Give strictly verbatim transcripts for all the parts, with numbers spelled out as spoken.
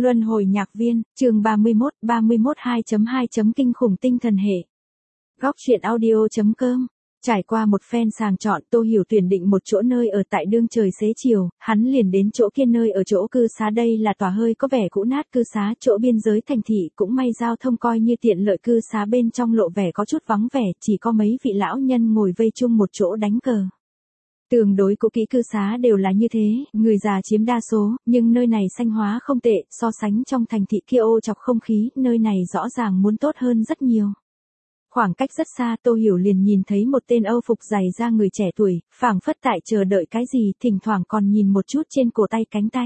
Luân hồi nhạc viên, chương ba mươi mốt, ba mươi mốt hai chấm hai. Kinh khủng tinh thần hệ. Góc truyện audio chấm com. Trải qua một phen sàng chọn, Tô Hiểu tuyển định một chỗ nơi ở tại đương trời xế chiều, hắn liền đến chỗ kia nơi ở chỗ cư xá. Đây là tòa hơi có vẻ cũ nát cư xá, chỗ biên giới thành thị, cũng may giao thông coi như tiện lợi. Cư xá bên trong lộ vẻ có chút vắng vẻ, chỉ có mấy vị lão nhân ngồi vây chung một chỗ đánh cờ. Tương đối cũ kỹ cư xá đều là như thế, người già chiếm đa số, nhưng nơi này xanh hóa không tệ, so sánh trong thành thị kia ô chọc không khí, nơi này rõ ràng muốn tốt hơn rất nhiều. Khoảng cách rất xa, Tô Hiểu liền nhìn thấy một tên Âu phục dày da người trẻ tuổi, phảng phất tại chờ đợi cái gì, thỉnh thoảng còn nhìn một chút trên cổ tay cánh tay.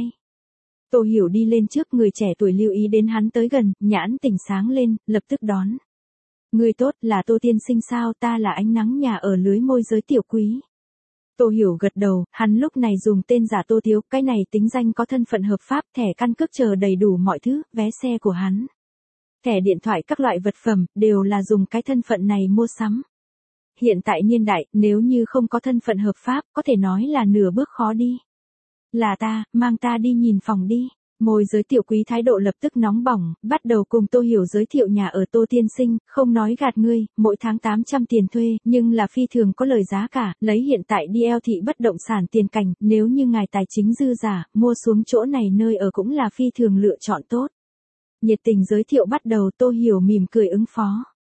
Tô Hiểu đi lên trước, người trẻ tuổi lưu ý đến hắn tới gần, nhãn tỉnh sáng lên, lập tức đón. Người tốt, là Tô tiên sinh sao? Ta là ánh nắng nhà ở lưới môi giới tiểu quý. Tô Hiểu gật đầu, hắn lúc này dùng tên giả Tô Thiếu, cái này tính danh có thân phận hợp pháp, thẻ căn cước chờ đầy đủ mọi thứ, vé xe của hắn. Thẻ điện thoại các loại vật phẩm, đều là dùng cái thân phận này mua sắm. Hiện tại niên đại, nếu như không có thân phận hợp pháp, có thể nói là nửa bước khó đi. Là ta, mang ta đi nhìn phòng đi. Môi giới tiểu quý thái độ lập tức nóng bỏng, bắt đầu cùng Tô Hiểu giới thiệu nhà ở. Tô tiên sinh, không nói gạt ngươi, mỗi tháng tám trăm tiền thuê, nhưng là phi thường có lời giá cả, lấy hiện tại đê lờ thị bất động sản tiền cảnh, nếu như ngài tài chính dư giả, mua xuống chỗ này nơi ở cũng là phi thường lựa chọn tốt. Nhiệt tình giới thiệu bắt đầu, Tô Hiểu mỉm cười ứng phó.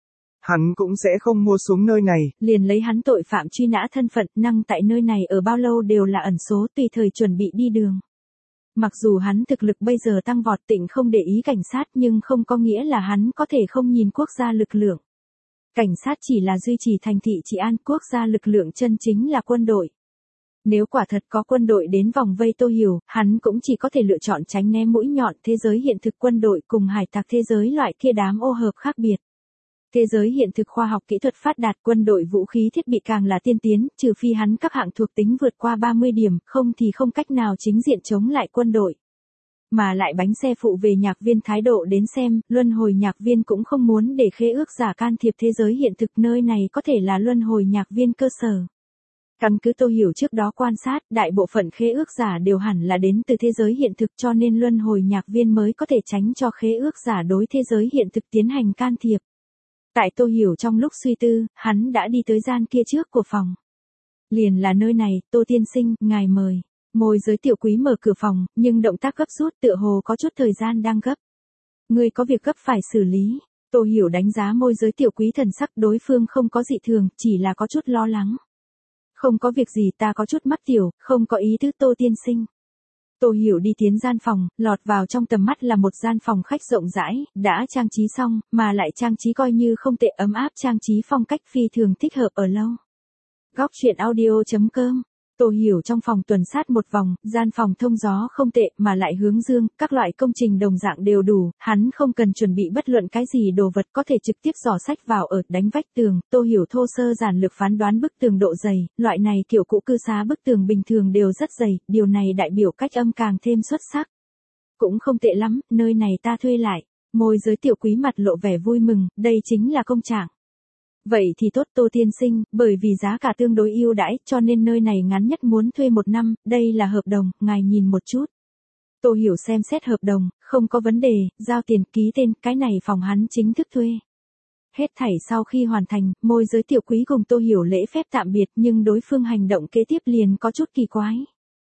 Hắn cũng sẽ không mua xuống nơi này. Liền lấy hắn tội phạm truy nã thân phận, năng tại nơi này ở bao lâu đều là ẩn số, tùy thời chuẩn bị đi đường. Mặc dù hắn thực lực bây giờ tăng vọt, Tịnh không để ý cảnh sát, nhưng không có nghĩa là hắn có thể không nhìn quốc gia lực lượng. Cảnh sát chỉ là duy trì thành thị trị an, quốc gia lực lượng chân chính là quân đội. Nếu quả thật có quân đội đến vòng vây Tô Hiểu, hắn cũng chỉ có thể lựa chọn tránh né mũi nhọn. Thế giới hiện thực quân đội cùng hải tặc thế giới loại kia đám ô hợp khác biệt. Thế giới hiện thực khoa học kỹ thuật phát đạt, quân đội vũ khí thiết bị càng là tiên tiến, trừ phi hắn các hạng thuộc tính vượt qua ba mươi điểm, không thì không cách nào chính diện chống lại quân đội. Mà lại bánh xe phụ về nhạc viên thái độ đến xem, luân hồi nhạc viên cũng không muốn để khế ước giả can thiệp thế giới hiện thực, nơi này có thể là luân hồi nhạc viên cơ sở. Căn cứ Tô Hiểu trước đó quan sát, đại bộ phận khế ước giả đều hẳn là đến từ thế giới hiện thực, cho nên luân hồi nhạc viên mới có thể tránh cho khế ước giả đối thế giới hiện thực tiến hành can thiệp. Tại Tô Hiểu trong lúc suy tư, hắn đã đi tới gian kia trước của phòng. Liền là nơi này, Tô tiên sinh, ngài mời. Môi giới tiểu quý mở cửa phòng, nhưng động tác gấp rút, tựa hồ có chút thời gian đang gấp. Ngươi có việc gấp phải xử lý. Tô Hiểu đánh giá môi giới tiểu quý thần sắc, đối phương không có dị thường, chỉ là có chút lo lắng. Không có việc gì, ta có chút mắc tiểu, không có ý tứ Tô tiên sinh. Tô Hiểu đi tiến gian phòng, lọt vào trong tầm mắt là một gian phòng khách rộng rãi, đã trang trí xong, mà lại trang trí coi như không tệ, ấm áp, trang trí phong cách phi thường thích hợp ở lâu. Góc truyện audio chấm com. Tô Hiểu trong phòng tuần sát một vòng, gian phòng thông gió không tệ, mà lại hướng dương, các loại công trình đồng dạng đều đủ, hắn không cần chuẩn bị bất luận cái gì đồ vật, có thể trực tiếp giỏ sách vào ở, đánh vách tường. Tô Hiểu thô sơ giản lược phán đoán bức tường độ dày, loại này kiểu cũ cư xá bức tường bình thường đều rất dày, điều này đại biểu cách âm càng thêm xuất sắc. Cũng không tệ lắm, nơi này ta thuê lại. Môi giới tiểu quý mặt lộ vẻ vui mừng, đây chính là công trạng. Vậy thì tốt Tô tiên sinh, bởi vì giá cả tương đối ưu đãi, cho nên nơi này ngắn nhất muốn thuê một năm, đây là hợp đồng, ngài nhìn một chút. Tô Hiểu xem xét hợp đồng, không có vấn đề, giao tiền, ký tên, cái này phòng hắn chính thức thuê. Hết thảy sau khi hoàn thành, môi giới tiểu quý cùng Tô Hiểu lễ phép tạm biệt, nhưng đối phương hành động kế tiếp liền có chút kỳ quái.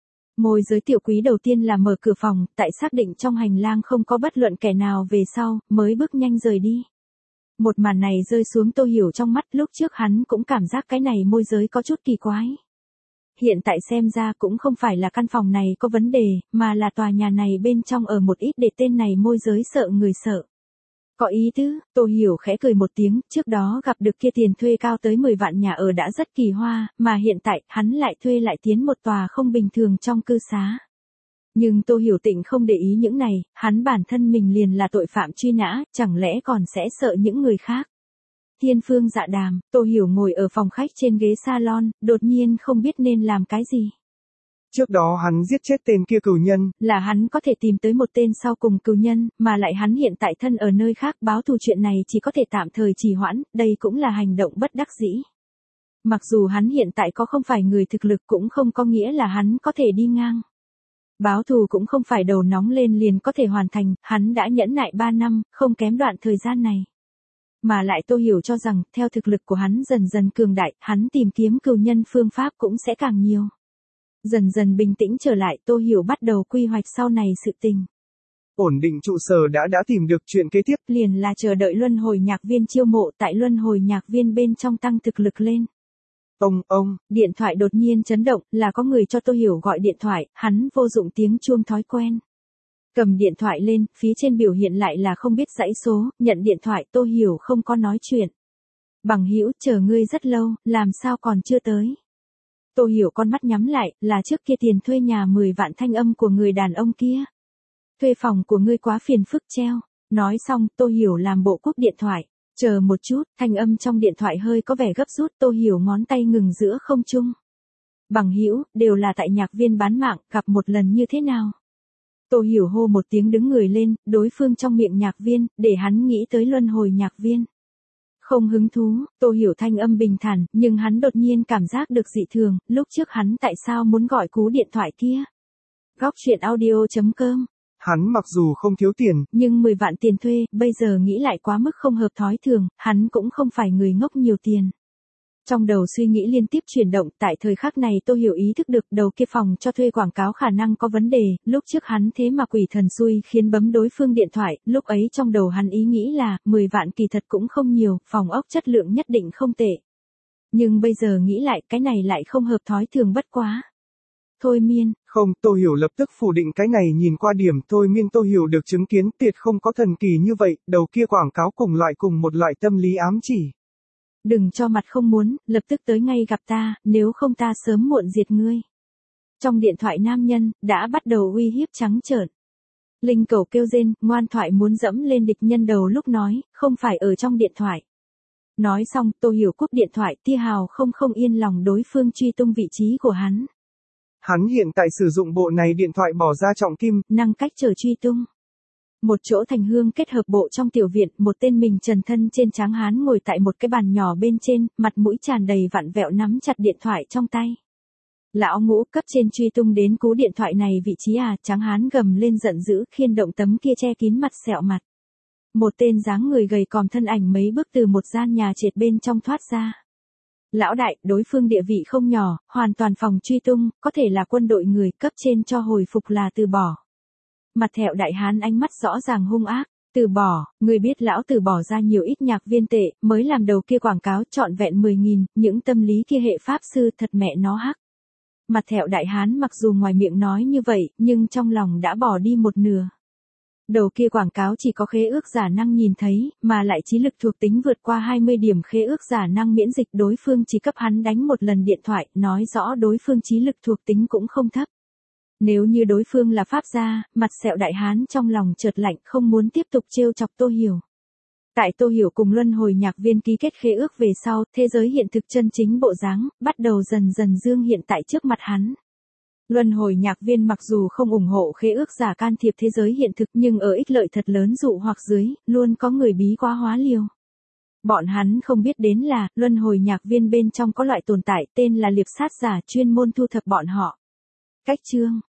Môi giới tiểu quý đầu tiên là mở cửa phòng, tại xác định trong hành lang không có bất luận kẻ nào về sau, mới bước nhanh rời đi. Một màn này rơi xuống Tô Hiểu trong mắt, lúc trước hắn cũng cảm giác cái này môi giới có chút kỳ quái. Hiện tại xem ra cũng không phải là căn phòng này có vấn đề, mà là tòa nhà này bên trong ở một ít để tên này môi giới sợ người sợ. Có ý tứ, Tô Hiểu khẽ cười một tiếng, trước đó gặp được kia tiền thuê cao tới mười vạn nhà ở đã rất kỳ hoa, mà hiện tại hắn lại thuê lại tiến một tòa không bình thường trong cư xá. Nhưng Tô Hiểu Tịnh không để ý những này, hắn bản thân mình liền là tội phạm truy nã, chẳng lẽ còn sẽ sợ những người khác. Thiên phương dạ đàm, Tô Hiểu ngồi ở phòng khách trên ghế salon, đột nhiên không biết nên làm cái gì. Trước đó hắn giết chết tên kia cừu nhân. Là hắn có thể tìm tới một tên sau cùng cừu nhân, mà lại hắn hiện tại thân ở nơi khác, báo thù chuyện này chỉ có thể tạm thời trì hoãn, đây cũng là hành động bất đắc dĩ. Mặc dù hắn hiện tại có không phải người thực lực cũng không có nghĩa là hắn có thể đi ngang. Báo thù cũng không phải đầu nóng lên liền có thể hoàn thành, hắn đã nhẫn nại ba năm, không kém đoạn thời gian này. Mà lại Tô Hiểu cho rằng, theo thực lực của hắn dần dần cường đại, hắn tìm kiếm cừu nhân phương pháp cũng sẽ càng nhiều. Dần dần bình tĩnh trở lại, Tô Hiểu bắt đầu quy hoạch sau này sự tình. Ổn định trụ sở đã đã tìm được, chuyện kế tiếp liền là chờ đợi luân hồi nhạc viên chiêu mộ, tại luân hồi nhạc viên bên trong tăng thực lực lên. Ông, ông, Điện thoại đột nhiên chấn động, là có người cho Tô Hiểu gọi điện thoại, hắn vô dụng tiếng chuông thói quen. Cầm điện thoại lên, phía trên biểu hiện lại là không biết dãy số, nhận điện thoại Tô Hiểu không có nói chuyện. Bằng hữu, chờ ngươi rất lâu, làm sao còn chưa tới. Tô Hiểu con mắt nhắm lại, là trước kia tiền thuê nhà mười vạn thanh âm của người đàn ông kia. Thuê phòng của ngươi quá phiền phức treo. Nói xong, Tô Hiểu làm bộ cúp điện thoại. Chờ một chút, thanh âm trong điện thoại hơi có vẻ gấp rút, Tô Hiểu ngón tay ngừng giữa không trung. Bằng hữu, đều là tại nhạc viên bán mạng, gặp một lần như thế nào? Tô Hiểu hô một tiếng đứng người lên, đối phương trong miệng nhạc viên, để hắn nghĩ tới luân hồi nhạc viên. Không hứng thú, Tô Hiểu thanh âm bình thản, nhưng hắn đột nhiên cảm giác được dị thường, lúc trước hắn tại sao muốn gọi cú điện thoại kia? Góc truyện audio chấm com. Hắn mặc dù không thiếu tiền, nhưng mười vạn tiền thuê, bây giờ nghĩ lại quá mức không hợp thói thường, hắn cũng không phải người ngốc nhiều tiền. Trong đầu suy nghĩ liên tiếp chuyển động, tại thời khắc này Tô Hiểu ý thức được đầu kia phòng cho thuê quảng cáo khả năng có vấn đề, lúc trước hắn thế mà quỷ thần xui khiến bấm đối phương điện thoại, lúc ấy trong đầu hắn ý nghĩ là, mười vạn kỳ thật cũng không nhiều, phòng ốc chất lượng nhất định không tệ. Nhưng bây giờ nghĩ lại, cái này lại không hợp thói thường bất quá. Thôi miên. Không, Tô Hiểu lập tức phủ định cái này, nhìn qua điểm thôi miên Tô Hiểu được chứng kiến, tuyệt không có thần kỳ như vậy, đầu kia quảng cáo cùng loại cùng một loại tâm lý ám chỉ. Đừng cho mặt không muốn, lập tức tới ngay gặp ta, nếu không ta sớm muộn diệt ngươi. Trong điện thoại nam nhân, đã bắt đầu uy hiếp trắng trợn. Linh cầu kêu rên, ngoan thoại muốn dẫm lên địch nhân đầu lúc nói, không phải ở trong điện thoại. Nói xong, Tô Hiểu cúp điện thoại, tia hào không không yên lòng đối phương truy tung vị trí của hắn. Hắn hiện tại sử dụng bộ này điện thoại bỏ ra trọng kim, năng cách chờ truy tung. Một chỗ thành hương kết hợp bộ trong tiểu viện, một tên mình trần thân trên tráng hán ngồi tại một cái bàn nhỏ bên trên, mặt mũi tràn đầy vặn vẹo nắm chặt điện thoại trong tay. Lão Ngũ, cấp trên truy tung đến cú điện thoại này vị trí à, tráng hán gầm lên giận dữ, khiên động tấm kia che kín mặt sẹo mặt. Một tên dáng người gầy còm thân ảnh mấy bước từ một gian nhà trệt bên trong thoát ra. Lão đại, đối phương địa vị không nhỏ, hoàn toàn phòng truy tung, có thể là quân đội người, cấp trên cho hồi phục là từ bỏ. Mặt thẹo đại hán ánh mắt rõ ràng hung ác, từ bỏ, người biết lão từ bỏ ra nhiều ít nhạc viên tệ, mới làm đầu kia quảng cáo trọn vẹn mười nghìn, những tâm lý kia hệ pháp sư thật mẹ nó hắc. Mặt thẹo đại hán mặc dù ngoài miệng nói như vậy, nhưng trong lòng đã bỏ đi một nửa. Đầu kia quảng cáo chỉ có khế ước giả năng nhìn thấy, mà lại trí lực thuộc tính vượt qua hai mươi điểm, khế ước giả năng miễn dịch, đối phương chỉ cấp hắn đánh một lần điện thoại, nói rõ đối phương trí lực thuộc tính cũng không thấp. Nếu như đối phương là pháp gia, mặt sẹo đại hán trong lòng chợt lạnh, không muốn tiếp tục trêu chọc Tô Hiểu. Tại Tô Hiểu cùng luân hồi nhạc viên ký kết khế ước về sau, thế giới hiện thực chân chính bộ dáng, bắt đầu dần dần dương hiện tại trước mặt hắn. Luân hồi nhạc viên mặc dù không ủng hộ khế ước giả can thiệp thế giới hiện thực, nhưng ở ích lợi thật lớn dụ hoặc dưới, luôn có người bí quá hóa liều. Bọn hắn không biết đến là, luân hồi nhạc viên bên trong có loại tồn tại tên là liệp sát giả chuyên môn thu thập bọn họ. Cách chương